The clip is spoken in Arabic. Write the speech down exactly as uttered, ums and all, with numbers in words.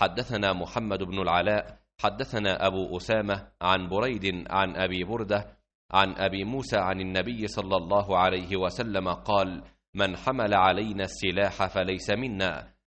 حدثنا محمد بن العلاء حدثنا أبو أسامة عن بريد عن أبي بردة عن أبي موسى عن النبي صلى الله عليه وسلم قال: من حمل علينا السلاح فليس منا،